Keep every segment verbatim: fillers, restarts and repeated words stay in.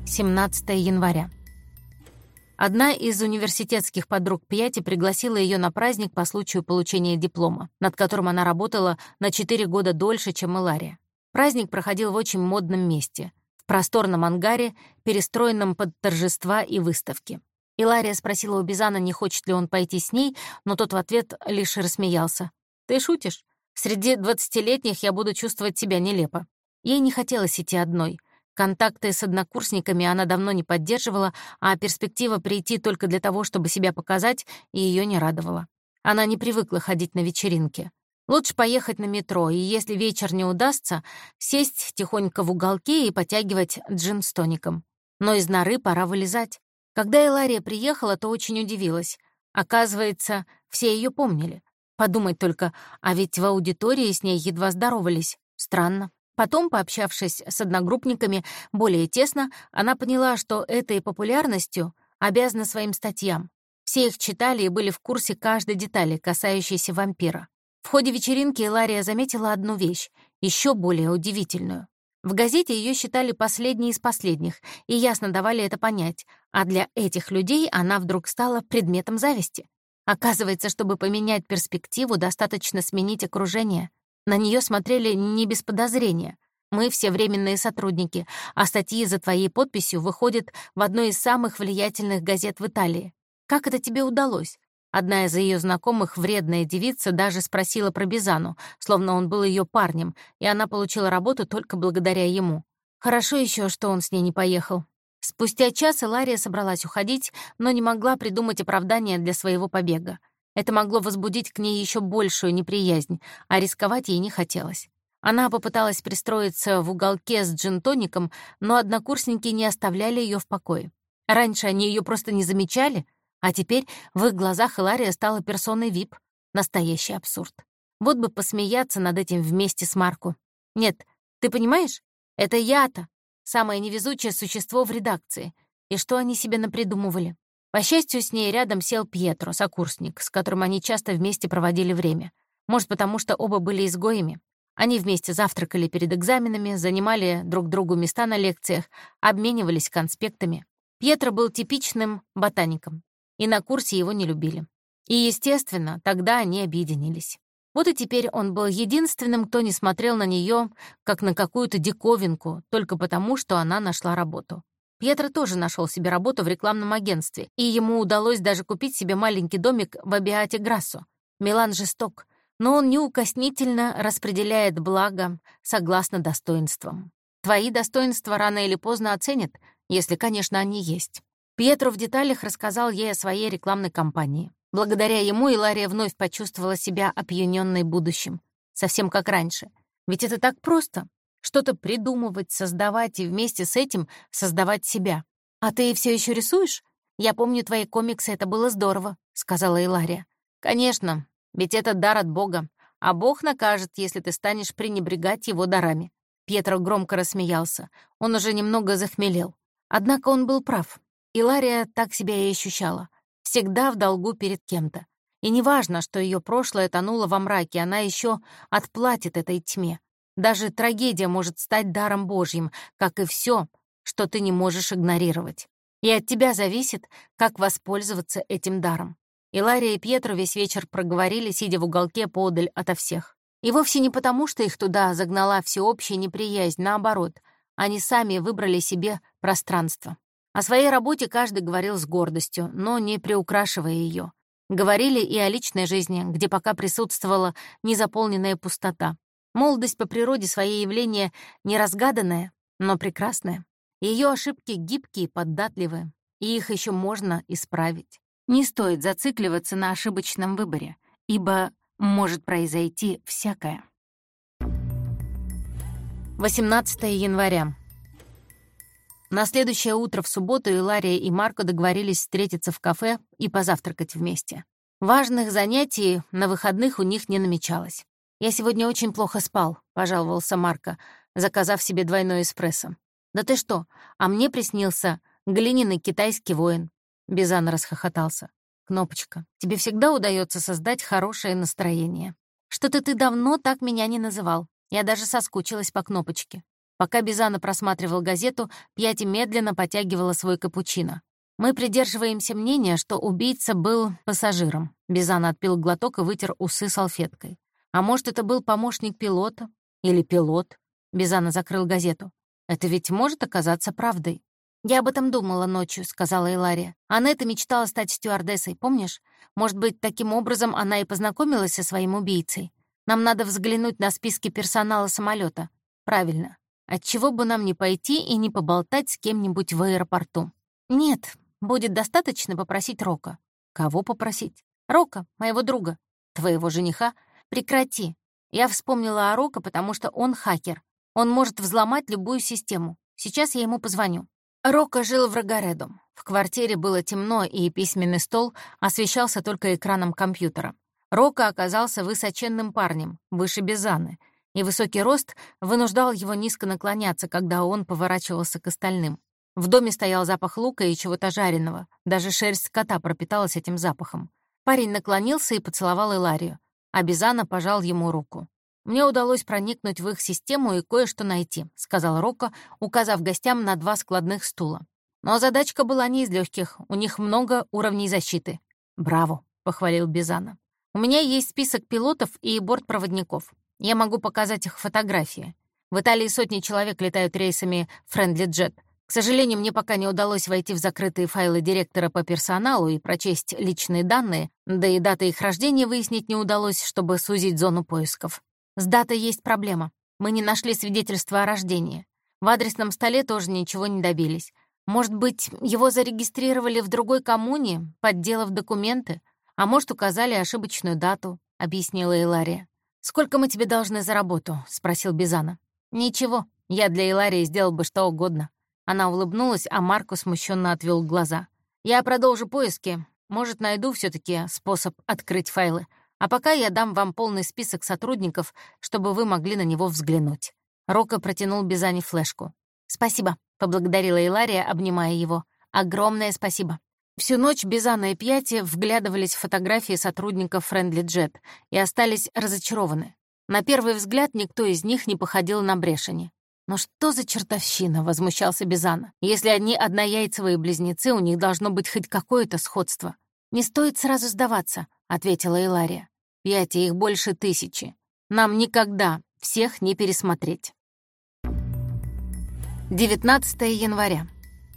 семнадцатое января. Одна из университетских подруг Пьяти пригласила ее на праздник по случаю получения диплома, над которым она работала на четыре года дольше, чем Илария. Праздник проходил в очень модном месте, в просторном ангаре, перестроенном под торжества и выставки. Илария спросила у Бизана, не хочет ли он пойти с ней, но тот в ответ лишь рассмеялся. «Ты шутишь? Среди двадцатилетних я буду чувствовать себя нелепо». Ей не хотелось идти одной. Контакты с однокурсниками она давно не поддерживала, а перспектива прийти только для того, чтобы себя показать, ее не радовала. Она не привыкла ходить на вечеринки. Лучше поехать на метро, и если вечер не удастся, сесть тихонько в уголке и потягивать джин с тоником. Но из норы пора вылезать. Когда Илария приехала, то очень удивилась. Оказывается, все ее помнили. Подумать только, а ведь в аудитории с ней едва здоровались. Странно. Потом, пообщавшись с одногруппниками более тесно, она поняла, что этой популярностью обязана своим статьям. Все их читали и были в курсе каждой детали, касающейся вампира. В ходе вечеринки Илария заметила одну вещь, еще более удивительную. В газете ее считали последней из последних, и ясно давали это понять, а для этих людей она вдруг стала предметом зависти. Оказывается, чтобы поменять перспективу, достаточно сменить окружение. На нее смотрели не без подозрения. Мы все временные сотрудники, а статьи за твоей подписью выходят в одной из самых влиятельных газет в Италии. Как это тебе удалось? Одна из ее знакомых, вредная девица, даже спросила про Бизану, словно он был ее парнем, и она получила работу только благодаря ему. Хорошо еще, что он с ней не поехал. Спустя час Илария собралась уходить, но не могла придумать оправдание для своего побега. Это могло возбудить к ней еще большую неприязнь, а рисковать ей не хотелось. Она попыталась пристроиться в уголке с джин-тоником, но однокурсники не оставляли ее в покое. Раньше они ее просто не замечали, а теперь в их глазах Илария стала персоной ви ай пи. Настоящий абсурд. Вот бы посмеяться над этим вместе с Марко. Нет, ты понимаешь? Это я-то, самое невезучее существо в редакции. И что они себе напридумывали? По счастью, с ней рядом сел Пьетро, сокурсник, с которым они часто вместе проводили время. Может, потому что оба были изгоями. Они вместе завтракали перед экзаменами, занимали друг другу места на лекциях, обменивались конспектами. Пьетро был типичным ботаником, и на курсе его не любили. И, естественно, тогда они объединились. Вот и теперь он был единственным, кто не смотрел на нее как на какую-то диковинку, только потому, что она нашла работу. Пьетро тоже нашел себе работу в рекламном агентстве, и ему удалось даже купить себе маленький домик в Аббиате-Грассо. Милан жесток, но он неукоснительно распределяет благо согласно достоинствам. Твои достоинства рано или поздно оценят, если, конечно, они есть. Пьетро в деталях рассказал ей о своей рекламной кампании. Благодаря ему Илария вновь почувствовала себя опьянённой будущим. Совсем как раньше. Ведь это так просто. Что-то придумывать, создавать и вместе с этим создавать себя. «А ты все еще рисуешь? Я помню твои комиксы, это было здорово», — сказала Илария. «Конечно, ведь это дар от Бога, а Бог накажет, если ты станешь пренебрегать его дарами». Пьетро громко рассмеялся. Он уже немного захмелел. Однако он был прав. Илария так себя и ощущала. Всегда в долгу перед кем-то. И неважно, что ее прошлое тонуло во мраке, она еще отплатит этой тьме. Даже трагедия может стать даром Божьим, как и все, что ты не можешь игнорировать. И от тебя зависит, как воспользоваться этим даром. Илария и Пьетро весь вечер проговорили, сидя в уголке поодаль ото всех. И вовсе не потому, что их туда загнала всеобщая неприязнь, наоборот. Они сами выбрали себе пространство. О своей работе каждый говорил с гордостью, но не приукрашивая ее. Говорили и о личной жизни, где пока присутствовала незаполненная пустота. Молодость по природе своей явление неразгаданное, но прекрасное. Ее ошибки гибкие и податливые, и их еще можно исправить. Не стоит зацикливаться на ошибочном выборе, ибо может произойти всякое. восемнадцатое января. На следующее утро в субботу Илария и Марко договорились встретиться в кафе и позавтракать вместе. Важных занятий на выходных у них не намечалось. «Я сегодня очень плохо спал», — пожаловался Марко, заказав себе двойной эспрессо. «Да ты что? А мне приснился глиняный китайский воин». Бизан расхохотался. «Кнопочка, тебе всегда удается создать хорошее настроение. Что-то ты давно так меня не называл. Я даже соскучилась по Кнопочке». Пока Бизана просматривал газету, Пьяти медленно потягивала свой капучино. «Мы придерживаемся мнения, что убийца был пассажиром». Бизана отпил глоток и вытер усы салфеткой. «А может, это был помощник пилота? Или пилот?» Бизана закрыл газету. «Это ведь может оказаться правдой». «Я об этом думала ночью», — сказала Илария. «Анетта мечтала стать стюардессой, помнишь? Может быть, таким образом она и познакомилась со своим убийцей? Нам надо взглянуть на списки персонала самолета. Правильно. Отчего бы нам не пойти и не поболтать с кем-нибудь в аэропорту?» «Нет, будет достаточно попросить Рока». «Кого попросить?» «Рока, моего друга». «Твоего жениха?» «Прекрати. Я вспомнила о Рока, потому что он хакер. Он может взломать любую систему. Сейчас я ему позвоню». Рока жил в Рогаредо. В квартире было темно, и письменный стол освещался только экраном компьютера. Рока оказался высоченным парнем, выше Бизаны, и высокий рост вынуждал его низко наклоняться, когда он поворачивался к остальным. В доме стоял запах лука и чего-то жареного. Даже шерсть кота пропиталась этим запахом. Парень наклонился и поцеловал Иларию, а Бизана пожал ему руку. «Мне удалось проникнуть в их систему и кое-что найти», — сказал Рока, указав гостям на два складных стула. «Но задачка была не из легких. У них много уровней защиты». «Браво», — похвалил Бизана. «У меня есть список пилотов и бортпроводников. Я могу показать их фотографии. В Италии сотни человек летают рейсами Friendly Jet. К сожалению, мне пока не удалось войти в закрытые файлы директора по персоналу и прочесть личные данные, да и даты их рождения выяснить не удалось, чтобы сузить зону поисков. С датой есть проблема. Мы не нашли свидетельства о рождении. В адресном столе тоже ничего не добились. Может быть, его зарегистрировали в другой коммуне, подделав документы, а может, указали ошибочную дату», — объяснила Илария. «Сколько мы тебе должны за работу?» — спросил Бизана. «Ничего, я для Иларии сделал бы что угодно». Она улыбнулась, а Марко смущенно отвел глаза. «Я продолжу поиски. Может, найду все таки способ открыть файлы. А пока я дам вам полный список сотрудников, чтобы вы могли на него взглянуть». Рока протянул Бизане флешку. «Спасибо», — поблагодарила Илария, обнимая его. «Огромное спасибо». Всю ночь Бизана и Пьяти вглядывались в фотографии сотрудников Friendly Jet и остались разочарованы. На первый взгляд никто из них не походил на Брешени. «Но что за чертовщина?» — возмущался Бизана. «Если они однояйцевые близнецы, у них должно быть хоть какое-то сходство». «Не стоит сразу сдаваться», — ответила Илария. «Пьяти, их больше тысячи. Нам никогда всех не пересмотреть». девятнадцатое января.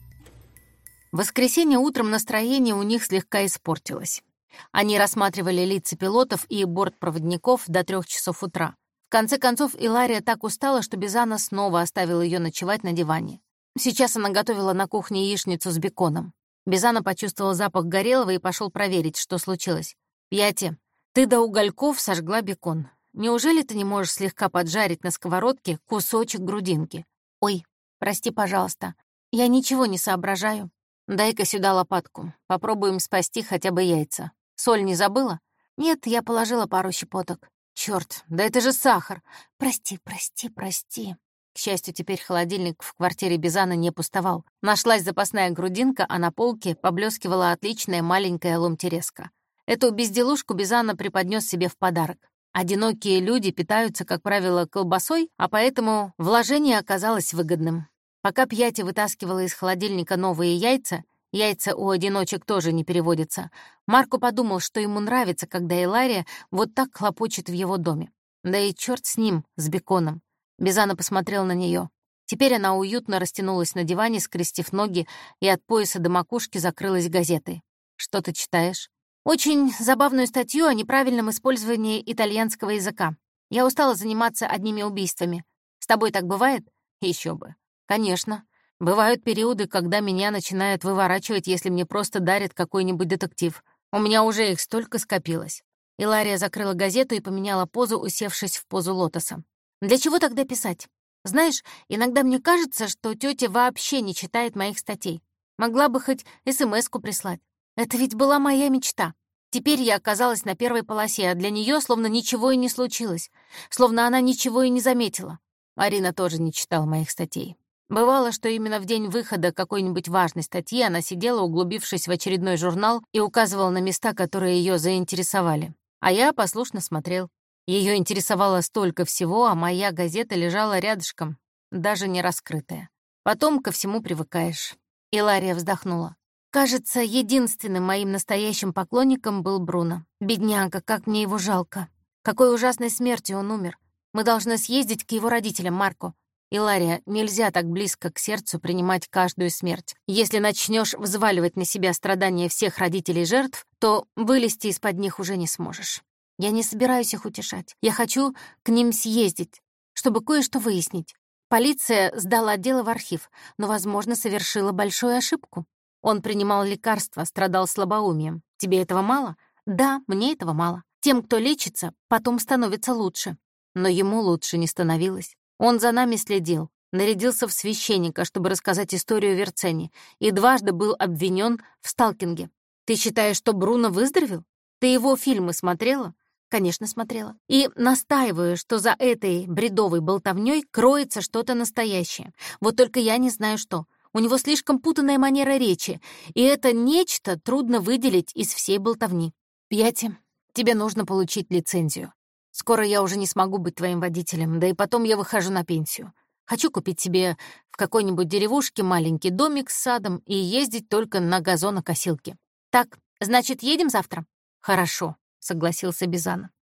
В воскресенье утром настроение у них слегка испортилось. Они рассматривали лица пилотов и бортпроводников до трех часов утра. В конце концов, Илария так устала, что Бизана снова оставила ее ночевать на диване. Сейчас она готовила на кухне яичницу с беконом. Бизана почувствовал запах горелого и пошел проверить, что случилось. «Пьяти, ты до угольков сожгла бекон. Неужели ты не можешь слегка поджарить на сковородке кусочек грудинки?» «Ой, прости, пожалуйста, я ничего не соображаю. Дай-ка сюда лопатку. Попробуем спасти хотя бы яйца. Соль не забыла?» «Нет, я положила пару щепоток». «Чёрт, да это же сахар! Прости, прости, прости». К счастью, теперь холодильник в квартире Бизана не пустовал. Нашлась запасная грудинка, а на полке поблескивала отличная маленькая ломтиреска. Эту безделушку Бизана преподнес себе в подарок. Одинокие люди питаются, как правило, колбасой, а поэтому вложение оказалось выгодным. Пока Пьяти вытаскивала из холодильника новые яйца, яйца у одиночек тоже не переводятся, Марко подумал, что ему нравится, когда Илария вот так хлопочет в его доме. Да и черт с ним, с беконом. Бизана посмотрел на нее. Теперь она уютно растянулась на диване, скрестив ноги, и от пояса до макушки закрылась газетой. «Что ты читаешь?» «Очень забавную статью о неправильном использовании итальянского языка. Я устала заниматься одними убийствами. С тобой так бывает?» Еще бы. «Конечно. Бывают периоды, когда меня начинают выворачивать, если мне просто дарят какой-нибудь детектив. У меня уже их столько скопилось». Илария закрыла газету и поменяла позу, усевшись в позу лотоса. «Для чего тогда писать? Знаешь, иногда мне кажется, что тётя вообще не читает моих статей. Могла бы хоть эс-эм-эску прислать. Это ведь была моя мечта. Теперь я оказалась на первой полосе, а для неё словно ничего и не случилось. Словно она ничего и не заметила». Арина тоже не читала моих статей. Бывало, что именно в день выхода какой-нибудь важной статьи она сидела, углубившись в очередной журнал, и указывала на места, которые её заинтересовали. А я послушно смотрел. Ее интересовало столько всего, а моя газета лежала рядышком. даже не раскрытая. Потом ко всему привыкаешь. Илария вздохнула. Кажется, единственным моим настоящим поклонником был Бруно. Бедняга, как мне его жалко. Какой ужасной смертью он умер. Мы должны съездить к его родителям, Марко. Илария, нельзя так близко к сердцу принимать каждую смерть. Если начнешь взваливать на себя страдания всех родителей жертв, то вылезти из-под них уже не сможешь. Я не собираюсь их утешать. Я хочу к ним съездить, чтобы кое-что выяснить. Полиция сдала дело в архив, но, возможно, совершила большую ошибку. Он принимал лекарства, страдал слабоумием. Тебе этого мало? Да, мне этого мало. Тем, кто лечится, потом становится лучше. Но ему лучше не становилось. Он за нами следил, нарядился в священника, чтобы рассказать историю Верцени, и дважды был обвинен в сталкинге. Ты считаешь, что Бруно выздоровел? Ты его фильмы смотрела? Конечно, смотрела. И настаиваю, что за этой бредовой болтовнёй кроется что-то настоящее. Вот только я не знаю, что. У него слишком путанная манера речи, и это нечто трудно выделить из всей болтовни. Пьяти, тебе нужно получить лицензию. Скоро я уже не смогу быть твоим водителем, да и потом я выхожу на пенсию. Хочу купить себе в какой-нибудь деревушке маленький домик с садом и ездить только на газонокосилке. Так, значит, едем завтра? Хорошо, согласился Бизано.